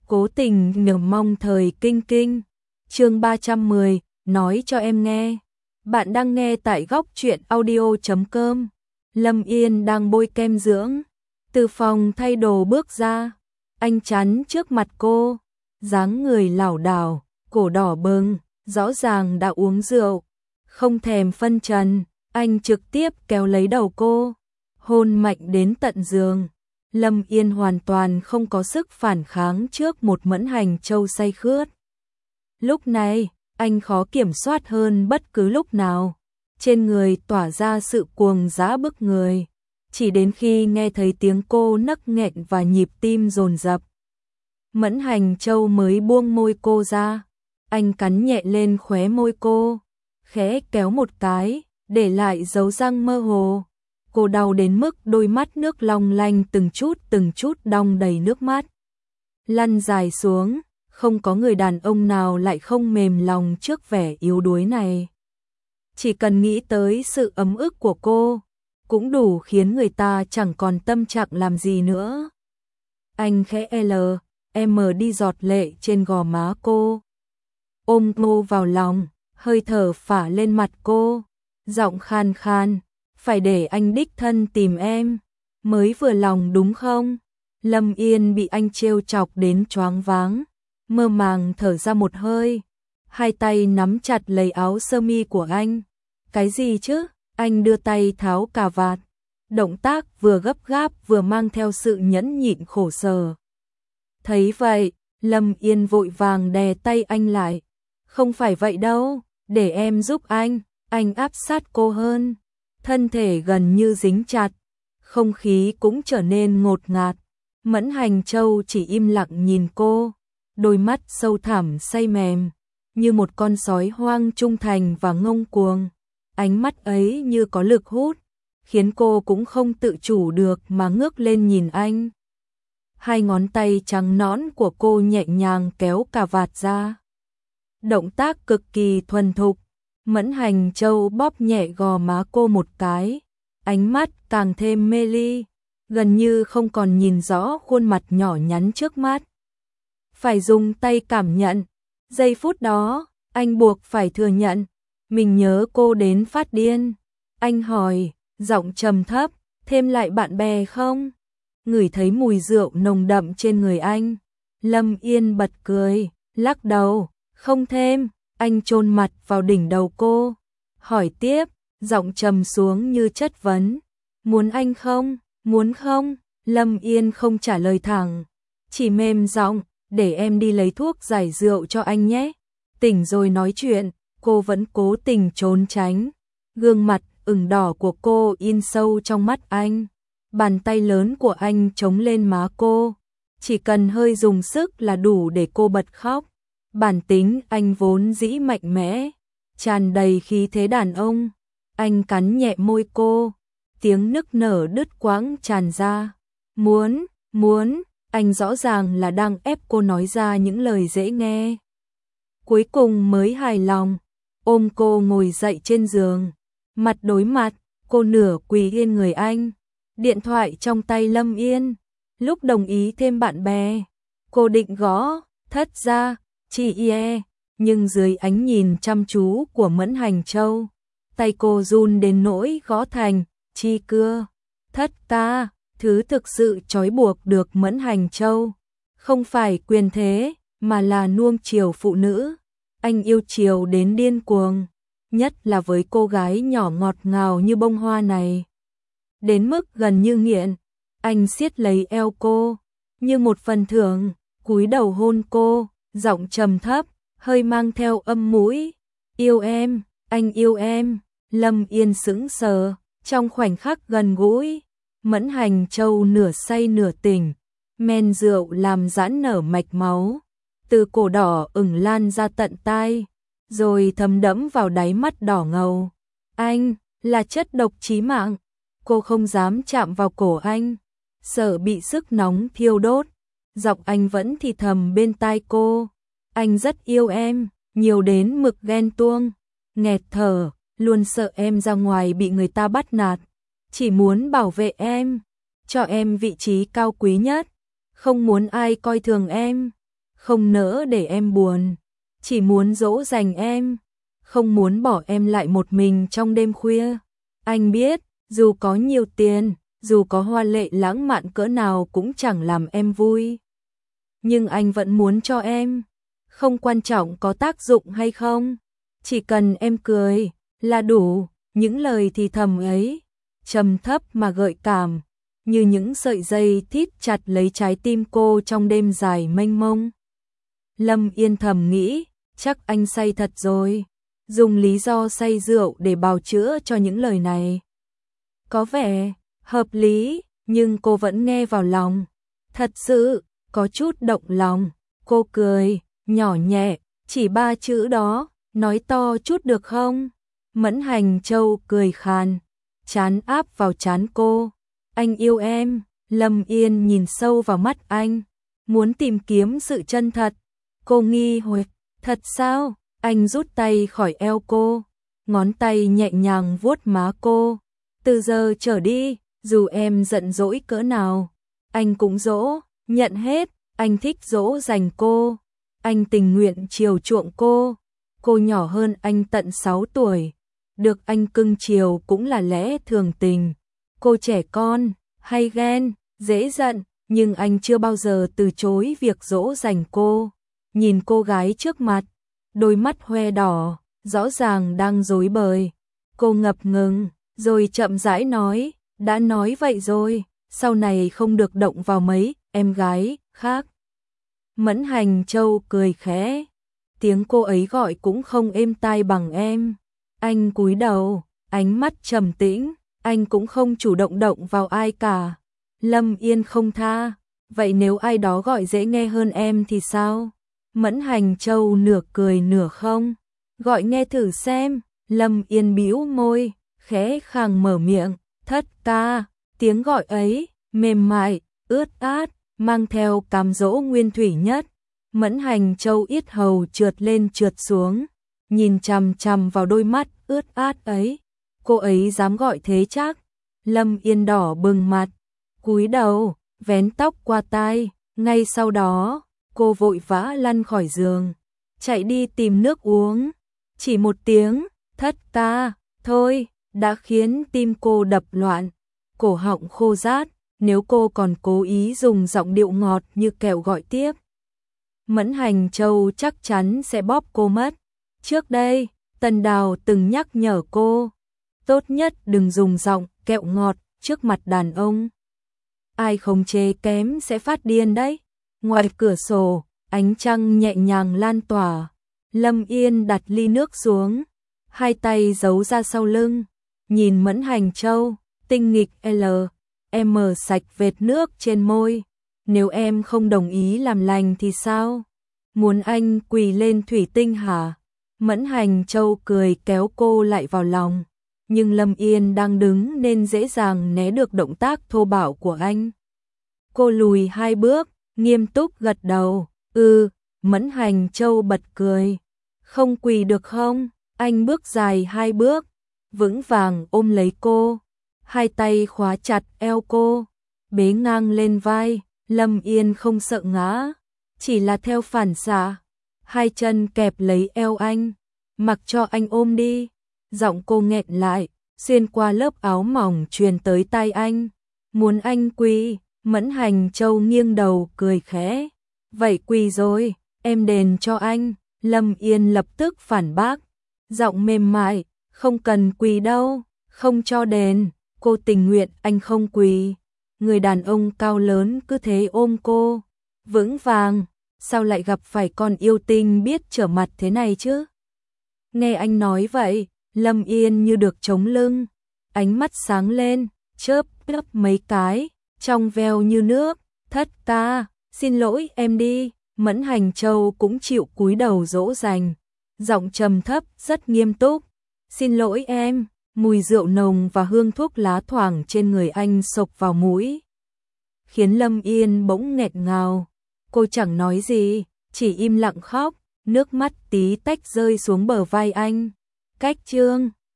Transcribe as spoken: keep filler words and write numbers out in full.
Cố tình nhờ mong thời kinh kinh. Chương ba trăm mười, nói cho em nghe. Bạn đang nghe tại góc truyện audio chấm com. Lâm Yên đang bôi kem dưỡng, từ phòng thay đồ bước ra, anh chắn trước mặt cô, dáng người lảo đảo, cổ đỏ bừng, rõ ràng đã uống rượu, không thèm phân trần, anh trực tiếp kéo lấy đầu cô, hôn mạnh đến tận giường. Lâm Yên hoàn toàn không có sức phản kháng trước một Mẫn Hành Châu say khướt. Lúc này, anh khó kiểm soát hơn bất cứ lúc nào. Trên người tỏa ra sự cuồng dã bức người, chỉ đến khi nghe thấy tiếng cô nấc nghẹn và nhịp tim dồn dập, Mẫn Hành Châu mới buông môi cô ra. Anh cắn nhẹ lên khóe môi cô, khẽ kéo một cái, để lại dấu răng mơ hồ. Cô đau đến mức đôi mắt nước long lanh từng chút từng chút đong đầy nước mắt, lăn dài xuống. Không có người đàn ông nào lại không mềm lòng trước vẻ yếu đuối này. Chỉ cần nghĩ tới sự ấm ức của cô, cũng đủ khiến người ta chẳng còn tâm trạng làm gì nữa. Anh khẽ L, M đi giọt lệ trên gò má cô, ôm cô vào lòng, hơi thở phả lên mặt cô, giọng khan khan, phải để anh đích thân tìm em, mới vừa lòng đúng không? Lâm Yên bị anh trêu chọc đến choáng váng, mơ màng thở ra một hơi, hai tay nắm chặt lấy áo sơ mi của anh. Cái gì chứ? Anh đưa tay tháo cà vạt, động tác vừa gấp gáp vừa mang theo sự nhẫn nhịn khổ sở. Thấy vậy, Lâm Yên vội vàng đè tay anh lại. Không phải vậy đâu, để em giúp anh. Anh áp sát cô hơn, thân thể gần như dính chặt, không khí cũng trở nên ngột ngạt. Mẫn Hành Châu chỉ im lặng nhìn cô, đôi mắt sâu thẳm say mềm, như một con sói hoang trung thành và ngông cuồng. Ánh mắt ấy như có lực hút, khiến cô cũng không tự chủ được mà ngước lên nhìn anh. Hai ngón tay trắng nõn của cô nhẹ nhàng kéo cà vạt ra, động tác cực kỳ thuần thục. Mẫn Hành Châu bóp nhẹ gò má cô một cái, ánh mắt càng thêm mê ly, gần như không còn nhìn rõ khuôn mặt nhỏ nhắn trước mắt. Phải dùng tay cảm nhận. Giây phút đó, anh buộc phải thừa nhận, mình nhớ cô đến phát điên. Anh hỏi, giọng trầm thấp, thêm lại bạn bè không? Ngửi thấy mùi rượu nồng đậm trên người anh, Lâm Yên bật cười, lắc đầu, không thêm. Anh chôn mặt vào đỉnh đầu cô, hỏi tiếp, giọng trầm xuống như chất vấn, muốn anh không, muốn không? Lâm Yên không trả lời thẳng, chỉ mềm giọng, để em đi lấy thuốc giải rượu cho anh nhé. Tỉnh rồi nói chuyện. Cô vẫn cố tình trốn tránh, gương mặt ửng đỏ của cô in sâu trong mắt anh. Bàn tay lớn của anh chống lên má cô, chỉ cần hơi dùng sức là đủ để cô bật khóc. Bản tính anh vốn dĩ mạnh mẽ, tràn đầy khí thế đàn ông. Anh cắn nhẹ môi cô, tiếng nức nở đứt quãng tràn ra. Muốn, muốn, anh rõ ràng là đang ép cô nói ra những lời dễ nghe. Cuối cùng mới hài lòng, ôm cô ngồi dậy trên giường, mặt đối mặt, cô nửa quỳ yên người anh. Điện thoại trong tay Lâm Yên, lúc đồng ý thêm bạn bè, cô định gõ, thất ra, chị ie, nhưng dưới ánh nhìn chăm chú của Mẫn Hành Châu, tay cô run đến nỗi gõ thành, chi cưa, thất ta. Thứ thực sự trói buộc được Mẫn Hành Châu, không phải quyền thế, mà là nuông chiều phụ nữ. Anh yêu chiều đến điên cuồng, nhất là với cô gái nhỏ ngọt ngào như bông hoa này. Đến mức gần như nghiện, anh siết lấy eo cô, như một phần thưởng, cúi đầu hôn cô, giọng trầm thấp, hơi mang theo âm mũi. Yêu em, anh yêu em. Lâm Yên sững sờ, trong khoảnh khắc gần gũi, Mẫn Hành Châu nửa say nửa tỉnh, men rượu làm giãn nở mạch máu, từ cổ đỏ ửng lan ra tận tai, rồi thấm đẫm vào đáy mắt đỏ ngầu. Anh là chất độc chí mạng. Cô không dám chạm vào cổ anh, sợ bị sức nóng thiêu đốt. Giọng anh vẫn thì thầm bên tai cô, anh rất yêu em, nhiều đến mực ghen tuông, nghẹt thở, luôn sợ em ra ngoài bị người ta bắt nạt, chỉ muốn bảo vệ em, cho em vị trí cao quý nhất, không muốn ai coi thường em. không nỡ để em buồn, chỉ muốn dỗ dành em, không muốn bỏ em lại một mình trong đêm khuya. Anh biết, dù có nhiều tiền, dù có hoa lệ lãng mạn cỡ nào cũng chẳng làm em vui. Nhưng anh vẫn muốn cho em, không quan trọng có tác dụng hay không, chỉ cần em cười là đủ. Những lời thì thầm ấy, trầm thấp mà gợi cảm, như những sợi dây thít chặt lấy trái tim cô trong đêm dài mênh mông. Lâm Yên thầm nghĩ, chắc anh say thật rồi, dùng lý do say rượu để bào chữa cho những lời này. Có vẻ hợp lý, nhưng cô vẫn nghe vào lòng. Thật sự, có chút động lòng. Cô cười, nhỏ nhẹ, chỉ ba chữ đó, nói to chút được không? Mẫn Hành Châu cười khàn, chán áp vào trán cô. Anh yêu em. Lâm Yên nhìn sâu vào mắt anh, muốn tìm kiếm sự chân thật. Cô nghi hoặc, thật sao? Anh rút tay khỏi eo cô, ngón tay nhẹ nhàng vuốt má cô. Từ giờ trở đi, dù em giận dỗi cỡ nào, anh cũng dỗ, nhận hết. Anh thích dỗ dành cô, anh tình nguyện chiều chuộng cô. Cô nhỏ hơn anh tận sáu tuổi, được anh cưng chiều cũng là lẽ thường tình. Cô trẻ con, hay ghen, dễ giận, nhưng anh chưa bao giờ từ chối việc dỗ dành cô. Nhìn cô gái trước mặt, đôi mắt hoe đỏ, rõ ràng đang rối bời. Cô ngập ngừng, rồi chậm rãi nói, đã nói vậy rồi, sau này không được động vào mấy em gái khác. Mẫn Hành Châu cười khẽ, tiếng cô ấy gọi cũng không êm tai bằng em. Anh cúi đầu, ánh mắt trầm tĩnh, anh cũng không chủ động động vào ai cả. Lâm Yên không tha, vậy nếu ai đó gọi dễ nghe hơn em thì sao? Mẫn Hành Châu nửa cười nửa không, gọi nghe thử xem. Lâm Yên bĩu môi, khẽ khàng mở miệng, thất ca. Tiếng gọi ấy, mềm mại, ướt át, mang theo cám dỗ nguyên thủy nhất. Mẫn Hành Châu yết hầu trượt lên trượt xuống, nhìn chằm chằm vào đôi mắt ướt át ấy. Cô ấy dám gọi thế chắc? Lâm Yên đỏ bừng mặt, cúi đầu, vén tóc qua tai. Ngay sau đó, cô vội vã lăn khỏi giường, chạy đi tìm nước uống. Chỉ một tiếng, thất ca, thôi, đã khiến tim cô đập loạn, cổ họng khô rát. Nếu cô còn cố ý dùng giọng điệu ngọt như kẹo gọi tiếp, Mẫn Hành Châu chắc chắn sẽ bóp cô mất. Trước đây, Tần Đào từng nhắc nhở cô, tốt nhất đừng dùng giọng kẹo ngọt trước mặt đàn ông. Ai không chế kém sẽ phát điên đấy. Ngoài cửa sổ, ánh trăng nhẹ nhàng lan tỏa. Lâm Yên đặt ly nước xuống, hai tay giấu ra sau lưng, nhìn Mẫn Hành Châu, tinh nghịch L. Em mở sạch vệt nước trên môi. Nếu em không đồng ý làm lành thì sao? Muốn anh quỳ lên thủy tinh hả? Mẫn Hành Châu cười kéo cô lại vào lòng. Nhưng Lâm Yên đang đứng nên dễ dàng né được động tác thô bạo của anh. Cô lùi hai bước, nghiêm túc gật đầu. Ừ, Mẫn Hành Châu bật cười. Không quỳ được không? Anh bước dài hai bước, vững vàng ôm lấy cô. Hai tay khóa chặt eo cô, bế ngang lên vai. Lâm Yên không sợ ngã, chỉ là theo phản xạ, hai chân kẹp lấy eo anh, mặc cho anh ôm đi. Giọng cô nghẹn lại, xuyên qua lớp áo mỏng truyền tới tai anh. Muốn anh quỳ. Mẫn Hành Châu nghiêng đầu cười khẽ. Vậy quỳ rồi, em đền cho anh. Lâm Yên lập tức phản bác, giọng mềm mại, không cần quỳ đâu, không cho đền. Cô tình nguyện anh không quỳ. Người đàn ông cao lớn cứ thế ôm cô, vững vàng. Sao lại gặp phải con yêu tinh biết trở mặt thế này chứ? Nghe anh nói vậy, Lâm Yên như được chống lưng, ánh mắt sáng lên, chớp chớp mấy cái, trong veo như nước. Thất ca, xin lỗi em đi. Mẫn Hành Châu cũng chịu cúi đầu dỗ dành, giọng trầm thấp rất nghiêm túc. Xin lỗi em. Mùi rượu nồng và hương thuốc lá thoảng trên người anh xộc vào mũi, khiến Lâm Yên bỗng nghẹn ngào. Cô chẳng nói gì, chỉ im lặng khóc, nước mắt tí tách rơi xuống bờ vai anh. Cách chương